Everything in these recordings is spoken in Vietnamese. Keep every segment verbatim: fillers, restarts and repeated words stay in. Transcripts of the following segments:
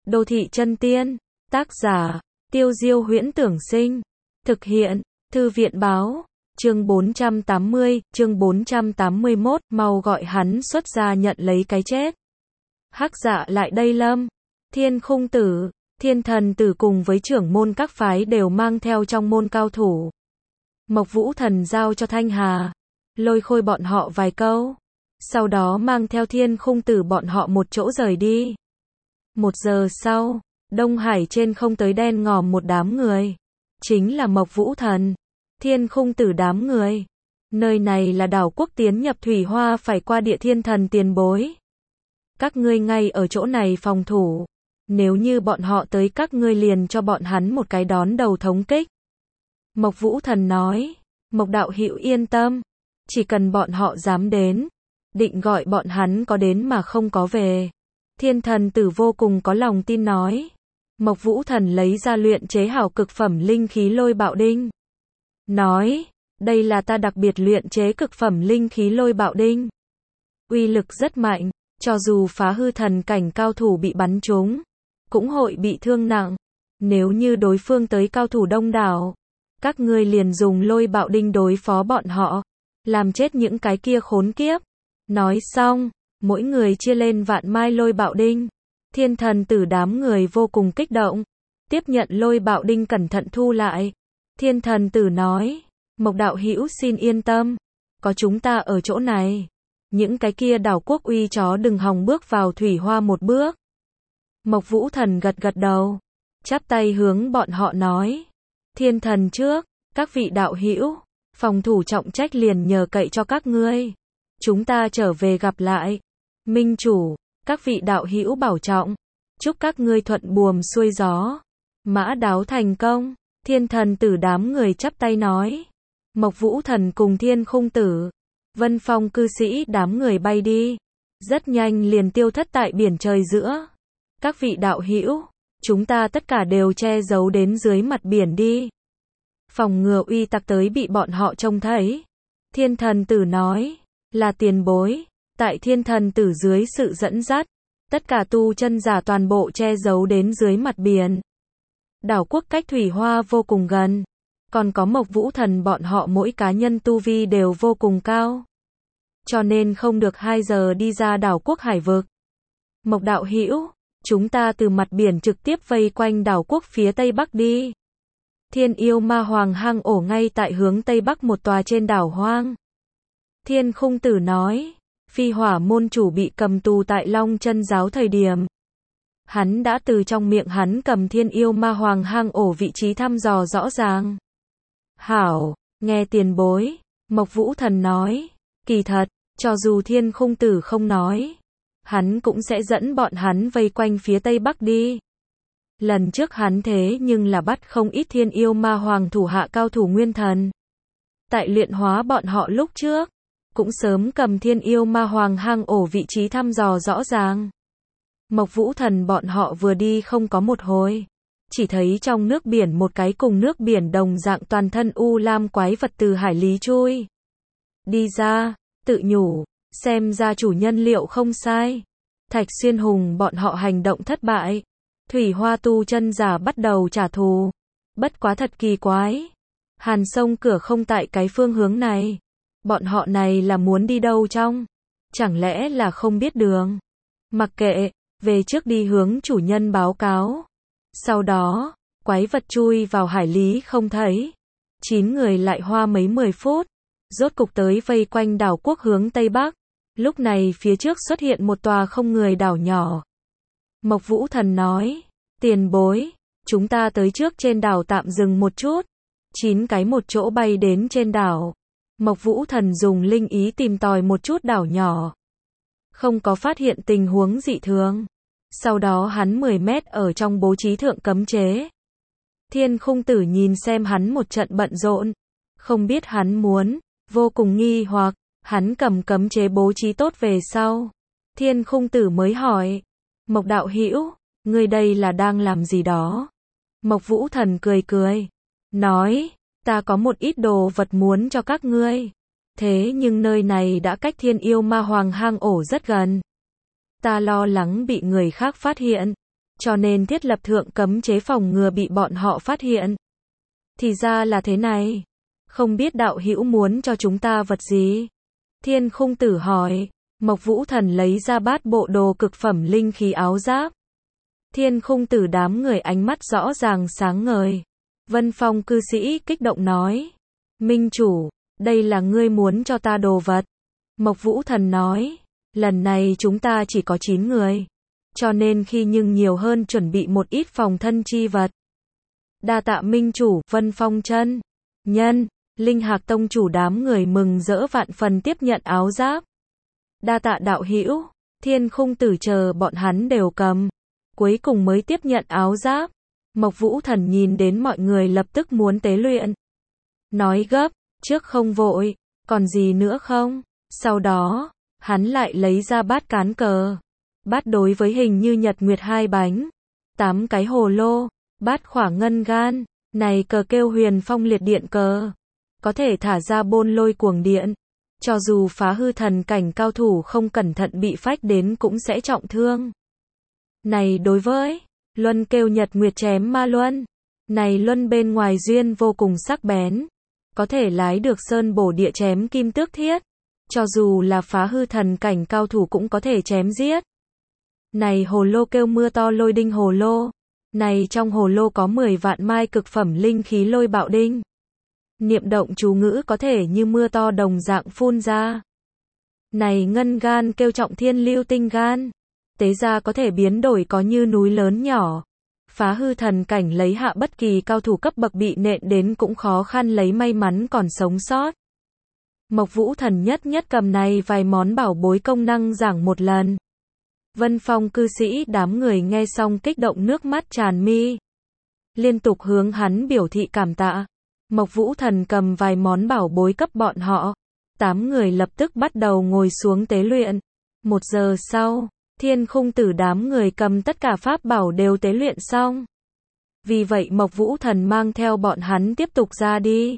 Đô thị chân tiên, tác giả, Tiêu Diêu Huyễn Tưởng Sinh, thực hiện, Thư viện Báo, chương bốn trăm tám mươi, chương bốn trăm tám mươi mốt, mau gọi hắn xuất ra nhận lấy cái chết. Hắc Dạ lại đây lâm, Thiên Khung Tử, Thiên Thần Tử cùng với trưởng môn các phái đều mang theo trong môn cao thủ. Mộc Vũ Thần giao cho Thanh Hà, Lôi Khôi bọn họ vài câu, sau đó mang theo Thiên Khung Tử bọn họ một chỗ rời đi. Một giờ sau, Đông Hải trên không tới đen ngòm một đám người, chính là Mộc Vũ Thần, Thiên Khung Tử đám người. Nơi này là đảo quốc tiến nhập Thủy Hoa phải qua Địa Thiên Thần tiền bối. Các ngươi ngay ở chỗ này phòng thủ, nếu như bọn họ tới các ngươi liền cho bọn hắn một cái đón đầu thống kích. Mộc Vũ Thần nói, Mộc đạo hữu yên tâm, chỉ cần bọn họ dám đến, định gọi bọn hắn có đến mà không có về. Thiên Thần Tử vô cùng có lòng tin nói. Mộc Vũ Thần lấy ra luyện chế hảo cực phẩm linh khí lôi bạo đinh. Nói, đây là ta đặc biệt luyện chế cực phẩm linh khí lôi bạo đinh. Uy lực rất mạnh, cho dù phá hư thần cảnh cao thủ bị bắn trúng, cũng hội bị thương nặng. Nếu như đối phương tới cao thủ đông đảo, các ngươi liền dùng lôi bạo đinh đối phó bọn họ, làm chết những cái kia khốn kiếp. Nói xong, mỗi người chia lên vạn mai lôi bạo đinh. Thiên Thần Tử đám người vô cùng kích động, tiếp nhận lôi bạo đinh cẩn thận thu lại. Thiên Thần Tử nói, Mộc đạo hữu xin yên tâm, có chúng ta ở chỗ này, những cái kia đảo quốc uy chó đừng hòng bước vào Thủy Hoa một bước. Mộc Vũ Thần gật gật đầu, chắp tay hướng bọn họ nói, Thiên Thần trước, các vị đạo hữu, phòng thủ trọng trách liền nhờ cậy cho các ngươi, chúng ta trở về gặp lại. Minh chủ, các vị đạo hữu bảo trọng, chúc các ngươi thuận buồm xuôi gió, mã đáo thành công. Thiên Thần Tử đám người chắp tay nói. Mộc Vũ Thần cùng Thiên Khung Tử, Vân Phong cư sĩ đám người bay đi, rất nhanh liền tiêu thất tại biển trời giữa. Các vị đạo hữu, chúng ta tất cả đều che giấu đến dưới mặt biển đi, phòng ngừa uy tặc tới bị bọn họ trông thấy. Thiên Thần Tử nói, là tiền bối. Tại Thiên Thần Tử dưới sự dẫn dắt, tất cả tu chân giả toàn bộ che giấu đến dưới mặt biển. Đảo quốc cách Thủy Hoa vô cùng gần, còn có Mộc Vũ Thần bọn họ mỗi cá nhân tu vi đều vô cùng cao, cho nên không được hai giờ đi ra đảo quốc hải vực. Mộc đạo hữu, chúng ta từ mặt biển trực tiếp vây quanh đảo quốc phía tây bắc đi. Thiên Yêu Ma Hoàng hang ổ ngay tại hướng tây bắc một tòa trên đảo hoang. Thiên Khung Tử nói, Phi Hỏa môn chủ bị cầm tù tại Long Chân giáo thời điểm, hắn đã từ trong miệng hắn cầm Thiên Yêu Ma Hoàng hang ổ vị trí thăm dò rõ ràng. Hảo, nghe tiền bối, Mộc Vũ Thần nói, kỳ thật, cho dù Thiên Khung Tử không nói, hắn cũng sẽ dẫn bọn hắn vây quanh phía tây bắc đi. Lần trước hắn thế nhưng là bắt không ít Thiên Yêu Ma Hoàng thủ hạ cao thủ nguyên thần. Tại luyện hóa bọn họ lúc trước, cũng sớm cầm Thiên Yêu Ma Hoàng hang ổ vị trí thăm dò rõ ràng. Mộc Vũ Thần bọn họ vừa đi không có một hồi, chỉ thấy trong nước biển một cái cùng nước biển đồng dạng toàn thân u lam quái vật từ hải lý chui đi ra, tự nhủ, xem ra chủ nhân liệu không sai. Thạch Xuyên Hùng bọn họ hành động thất bại, Thủy Hoa tu chân giả bắt đầu trả thù. Bất quá thật kỳ quái, Hàn Sông cửa không tại cái phương hướng này. Bọn họ này là muốn đi đâu trong? Chẳng lẽ là không biết đường? Mặc kệ, về trước đi hướng chủ nhân báo cáo. Sau đó, quái vật chui vào hải lý không thấy. Chín người lại hoa mấy mười phút, rốt cục tới vây quanh đảo quốc hướng tây bắc. Lúc này phía trước xuất hiện một tòa không người đảo nhỏ. Mộc Vũ Thần nói, tiền bối, chúng ta tới trước trên đảo tạm dừng một chút. Chín cái một chỗ bay đến trên đảo. Mộc Vũ Thần dùng linh ý tìm tòi một chút đảo nhỏ, không có phát hiện tình huống dị thường. Sau đó hắn mười mét ở trong bố trí thượng cấm chế. Thiên Khung Tử nhìn xem hắn một trận bận rộn, không biết hắn muốn, vô cùng nghi hoặc. Hắn cầm cấm chế bố trí tốt về sau, Thiên Khung Tử mới hỏi, Mộc đạo hữu, ngươi đây là đang làm gì đó? Mộc Vũ Thần cười cười, nói, ta có một ít đồ vật muốn cho các ngươi. Thế nhưng nơi này đã cách Thiên Yêu Ma Hoàng hang ổ rất gần. Ta lo lắng bị người khác phát hiện, cho nên thiết lập thượng cấm chế phòng ngừa bị bọn họ phát hiện. Thì ra là thế này. Không biết đạo hữu muốn cho chúng ta vật gì? Thiên Khung Tử hỏi. Mộc Vũ Thần lấy ra bát bộ đồ cực phẩm linh khí áo giáp. Thiên Khung Tử đám người ánh mắt rõ ràng sáng ngời. Vân Phong cư sĩ kích động nói. Minh chủ, đây là ngươi muốn cho ta đồ vật. Mộc Vũ Thần nói. Lần này chúng ta chỉ có chín người. Cho nên khi nhưng nhiều hơn chuẩn bị một ít phòng thân chi vật. Đa tạ Minh chủ, Vân Phong chân nhân, Linh Hạc Tông chủ đám người mừng rỡ vạn phần tiếp nhận áo giáp. Đa tạ đạo hữu, Thiên Khung Tử chờ bọn hắn đều cầm. Cuối cùng mới tiếp nhận áo giáp. Mộc Vũ Thần nhìn đến mọi người lập tức muốn tế luyện. Nói gấp, trước không vội, còn gì nữa không? Sau đó, hắn lại lấy ra bát cán cờ. Bát đối với hình như nhật nguyệt hai bánh. Tám cái hồ lô, bát khỏa ngân gan. Này cờ kêu huyền phong liệt điện cờ. Có thể thả ra bôn lôi cuồng điện. Cho dù phá hư thần cảnh cao thủ không cẩn thận bị phách đến cũng sẽ trọng thương. Này đối với luân kêu nhật nguyệt chém ma luân. Này luân bên ngoài duyên vô cùng sắc bén. Có thể lái được sơn bổ địa chém kim tước thiết. Cho dù là phá hư thần cảnh cao thủ cũng có thể chém giết. Này hồ lô kêu mưa to lôi đinh hồ lô. Này trong hồ lô có mười vạn mai cực phẩm linh khí lôi bạo đinh. Niệm động chú ngữ có thể như mưa to đồng dạng phun ra. Này ngân gan kêu trọng thiên lưu tinh gan. Tế ra có thể biến đổi có như núi lớn nhỏ. Phá hư thần cảnh lấy hạ bất kỳ cao thủ cấp bậc bị nện đến cũng khó khăn lấy may mắn còn sống sót. Mộc Vũ Thần nhất nhất cầm này vài món bảo bối công năng giảng một lần. Vân Phong cư sĩ đám người nghe xong kích động nước mắt tràn mi. Liên tục hướng hắn biểu thị cảm tạ. Mộc Vũ Thần cầm vài món bảo bối cấp bọn họ. Tám người lập tức bắt đầu ngồi xuống tế luyện. Một giờ sau, Thiên Khung Tử đám người cầm tất cả pháp bảo đều tế luyện xong. Vì vậy Mộc Vũ Thần mang theo bọn hắn tiếp tục ra đi.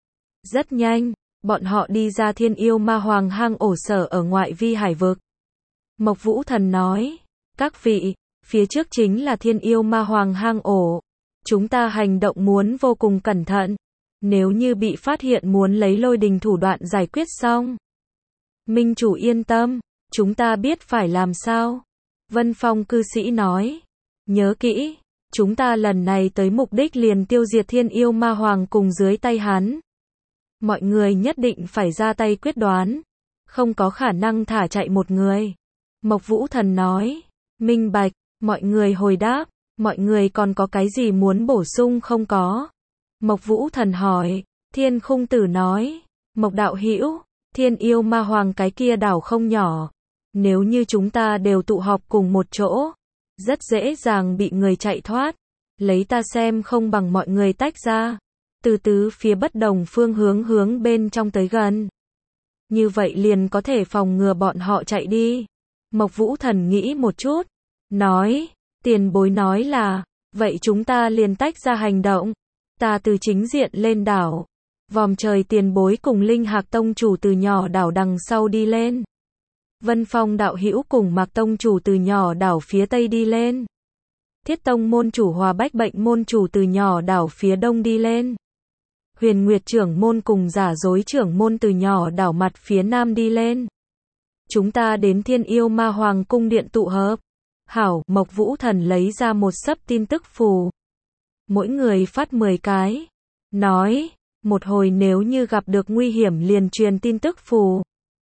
Rất nhanh, bọn họ đi ra Thiên Yêu Ma Hoàng hang ổ sở ở ngoại vi hải vực. Mộc Vũ Thần nói, các vị, phía trước chính là Thiên Yêu Ma Hoàng hang ổ. Chúng ta hành động muốn vô cùng cẩn thận. Nếu như bị phát hiện muốn lấy lôi đình thủ đoạn giải quyết xong. Minh chủ yên tâm, chúng ta biết phải làm sao. Vân Phong cư sĩ nói, nhớ kỹ, chúng ta lần này tới mục đích liền tiêu diệt Thiên Yêu Ma Hoàng cùng dưới tay hắn. Mọi người nhất định phải ra tay quyết đoán, không có khả năng thả chạy một người. Mộc Vũ Thần nói, minh bạch, mọi người hồi đáp, mọi người còn có cái gì muốn bổ sung không có? Mộc Vũ Thần hỏi, Thiên Khung Tử nói, Mộc đạo hữu, Thiên Yêu Ma Hoàng cái kia đảo không nhỏ. Nếu như chúng ta đều tụ họp cùng một chỗ, rất dễ dàng bị người chạy thoát. Lấy ta xem không bằng mọi người tách ra. Từ tứ phía bất đồng phương hướng hướng bên trong tới gần. Như vậy liền có thể phòng ngừa bọn họ chạy đi. Mộc Vũ Thần nghĩ một chút. Nói, tiền bối nói là, vậy chúng ta liền tách ra hành động. Ta từ chính diện lên đảo. Vòm trời tiền bối cùng Linh Hạc Tông chủ từ nhỏ đảo đằng sau đi lên. Vân Phong đạo hữu cùng Mạc Tông chủ từ nhỏ đảo phía tây đi lên. Thiết Tông môn chủ Hòa Bách Bệnh môn chủ từ nhỏ đảo phía đông đi lên. Huyền Nguyệt trưởng môn cùng Giả Dối trưởng môn từ nhỏ đảo mặt phía nam đi lên. Chúng ta đến Thiên Yêu Ma Hoàng cung điện tụ hợp. Hảo, Mộc Vũ Thần lấy ra một sấp tin tức phù. Mỗi người phát mười cái. Nói, một hồi nếu như gặp được nguy hiểm liền truyền tin tức phù.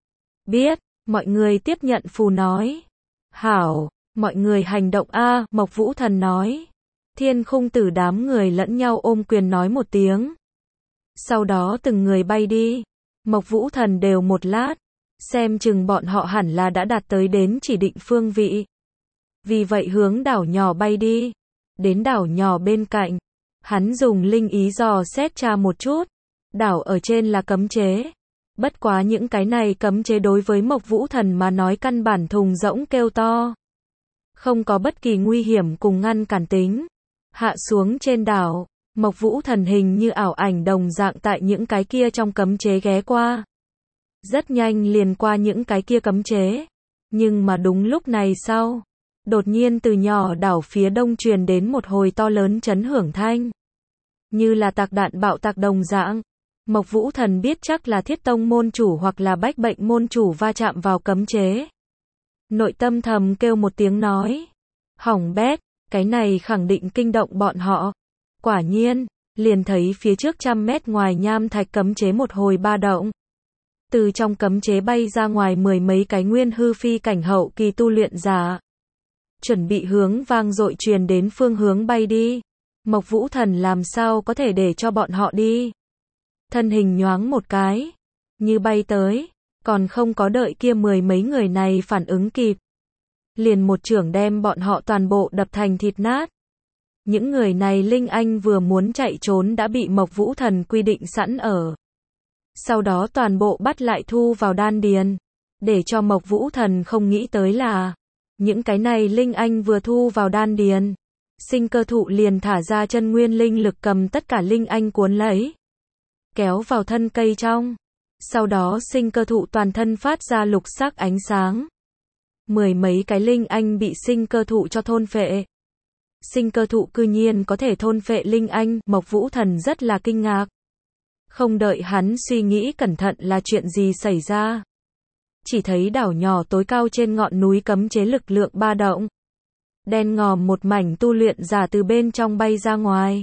Biết, mọi người tiếp nhận phù nói. Hảo, mọi người hành động a, Mộc Vũ Thần nói. Thiên Khung Tử đám người lẫn nhau ôm quyền nói một tiếng. Sau đó từng người bay đi. Mộc Vũ Thần đều một lát. Xem chừng bọn họ hẳn là đã đạt tới đến chỉ định phương vị. Vì vậy hướng đảo nhỏ bay đi. Đến đảo nhỏ bên cạnh. Hắn dùng linh ý dò xét tra một chút. Đảo ở trên là cấm chế. Bất quá những cái này cấm chế đối với Mộc Vũ Thần mà nói căn bản thùng rỗng kêu to. Không có bất kỳ nguy hiểm cùng ngăn cản tính. Hạ xuống trên đảo. Mộc Vũ Thần hình như ảo ảnh đồng dạng tại những cái kia trong cấm chế ghé qua. Rất nhanh liền qua những cái kia cấm chế. Nhưng mà đúng lúc này sau. Đột nhiên từ nhỏ đảo phía đông truyền đến một hồi to lớn chấn hưởng thanh. Như là tạc đạn bạo tạc đồng dạng. Mộc Vũ Thần biết chắc là Thiết Tông môn chủ hoặc là Bách Bệnh môn chủ va chạm vào cấm chế. Nội tâm thầm kêu một tiếng nói. Hỏng bét, cái này khẳng định kinh động bọn họ. Quả nhiên, liền thấy phía trước trăm mét ngoài nham thạch cấm chế một hồi ba động. Từ trong cấm chế bay ra ngoài mười mấy cái nguyên hư phi cảnh hậu kỳ tu luyện giả. Chuẩn bị hướng vang dội truyền đến phương hướng bay đi. Mộc Vũ Thần làm sao có thể để cho bọn họ đi. Thân hình nhoáng một cái. Như bay tới. Còn không có đợi kia mười mấy người này phản ứng kịp. Liền một chưởng đem bọn họ toàn bộ đập thành thịt nát. Những người này Linh Anh vừa muốn chạy trốn đã bị Mộc Vũ Thần quy định sẵn ở. Sau đó toàn bộ bắt lại thu vào đan điền. Để cho Mộc Vũ Thần không nghĩ tới là những cái này Linh Anh vừa thu vào đan điền. Sinh cơ thụ liền thả ra chân nguyên linh lực cầm tất cả Linh Anh cuốn lấy. Kéo vào thân cây trong. Sau đó sinh cơ thụ toàn thân phát ra lục sắc ánh sáng. Mười mấy cái Linh Anh bị sinh cơ thụ cho thôn phệ. Sinh cơ thụ cư nhiên có thể thôn phệ Linh Anh, Mộc Vũ Thần rất là kinh ngạc. Không đợi hắn suy nghĩ cẩn thận là chuyện gì xảy ra. Chỉ thấy đảo nhỏ tối cao trên ngọn núi cấm chế lực lượng ba động. Đen ngòm một mảnh tu luyện giả từ bên trong bay ra ngoài.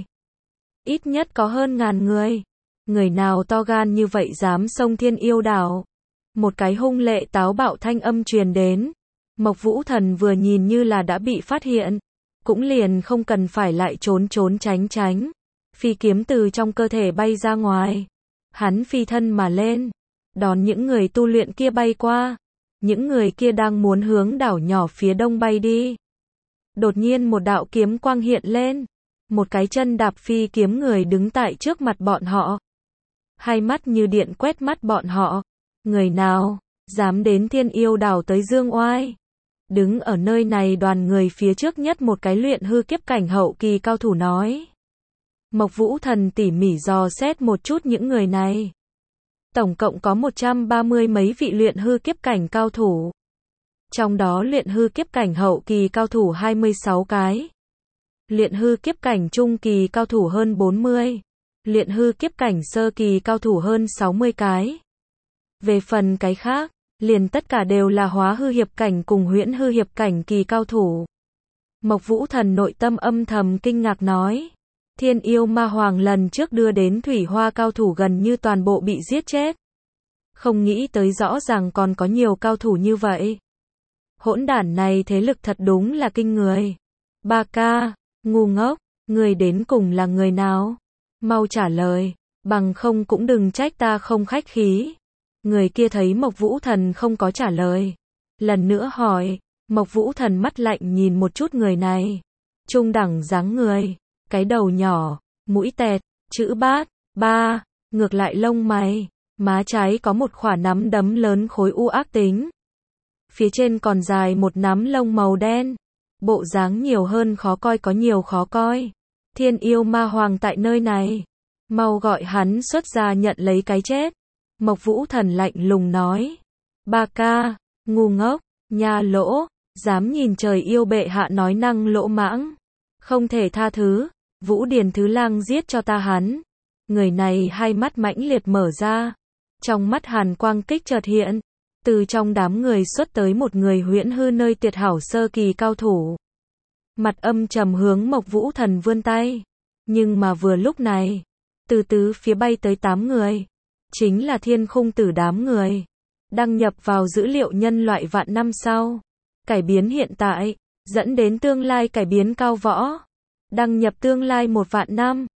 Ít nhất có hơn ngàn người. Người nào to gan như vậy dám xông Thiên Yêu đảo. Một cái hung lệ táo bạo thanh âm truyền đến. Mộc Vũ Thần vừa nhìn như là đã bị phát hiện. Cũng liền không cần phải lại trốn trốn tránh tránh. Phi kiếm từ trong cơ thể bay ra ngoài. Hắn phi thân mà lên. Đón những người tu luyện kia bay qua. Những người kia đang muốn hướng đảo nhỏ phía đông bay đi. Đột nhiên một đạo kiếm quang hiện lên. Một cái chân đạp phi kiếm người đứng tại trước mặt bọn họ. Hai mắt như điện quét mắt bọn họ. Người nào dám đến Thiên Yêu đảo tới dương oai. Đứng ở nơi này đoàn người phía trước nhất một cái luyện hư kiếp cảnh hậu kỳ cao thủ nói. Mộc Vũ Thần tỉ mỉ dò xét một chút những người này. Tổng cộng có một trăm ba mươi mấy vị luyện hư kiếp cảnh cao thủ. Trong đó luyện hư kiếp cảnh hậu kỳ cao thủ hai mươi sáu cái. Luyện hư kiếp cảnh trung kỳ cao thủ hơn bốn mươi. Luyện hư kiếp cảnh sơ kỳ cao thủ hơn sáu mươi cái. Về phần cái khác, liền tất cả đều là hóa hư hiệp cảnh cùng huyễn hư hiệp cảnh kỳ cao thủ. Mộc Vũ Thần nội tâm âm thầm kinh ngạc nói. Thiên Yêu Ma Hoàng lần trước đưa đến thủy hoa cao thủ gần như toàn bộ bị giết chết. Không nghĩ tới rõ ràng còn có nhiều cao thủ như vậy. Hỗn đản này thế lực thật đúng là kinh người. Ba ca, ngu ngốc, người đến cùng là người nào? Mau trả lời, bằng không cũng đừng trách ta không khách khí. Người kia thấy Mộc Vũ Thần không có trả lời. Lần nữa hỏi, Mộc Vũ Thần mắt lạnh nhìn một chút người này. Trung đẳng dáng người, cái đầu nhỏ, mũi tẹt, chữ bát, ba, ngược lại lông mày, má trái có một khỏa nắm đấm lớn khối u ác tính. Phía trên còn dài một nắm lông màu đen. Bộ dáng nhiều hơn khó coi có nhiều khó coi. Thiên Yêu Ma Hoàng tại nơi này. Mau gọi hắn xuất ra nhận lấy cái chết. Mộc Vũ Thần lạnh lùng nói. Ba ca, ngu ngốc, nha lỗ, dám nhìn trời yêu bệ hạ nói năng lỗ mãng. Không thể tha thứ, Vũ Điền Thứ Lang giết cho ta hắn. Người này hai mắt mãnh liệt mở ra. Trong mắt hàn quang kích chợt hiện. Từ trong đám người xuất tới một người huyễn hư nơi tuyệt hảo sơ kỳ cao thủ. Mặt âm trầm hướng Mộc Vũ Thần vươn tay. Nhưng mà vừa lúc này, từ tứ phía bay tới tám người. Chính là Thiên Khung Tử đám người. Đăng nhập vào dữ liệu nhân loại vạn năm sau. Cải biến hiện tại, dẫn đến tương lai cải biến cao võ. Đăng nhập tương lai một vạn năm.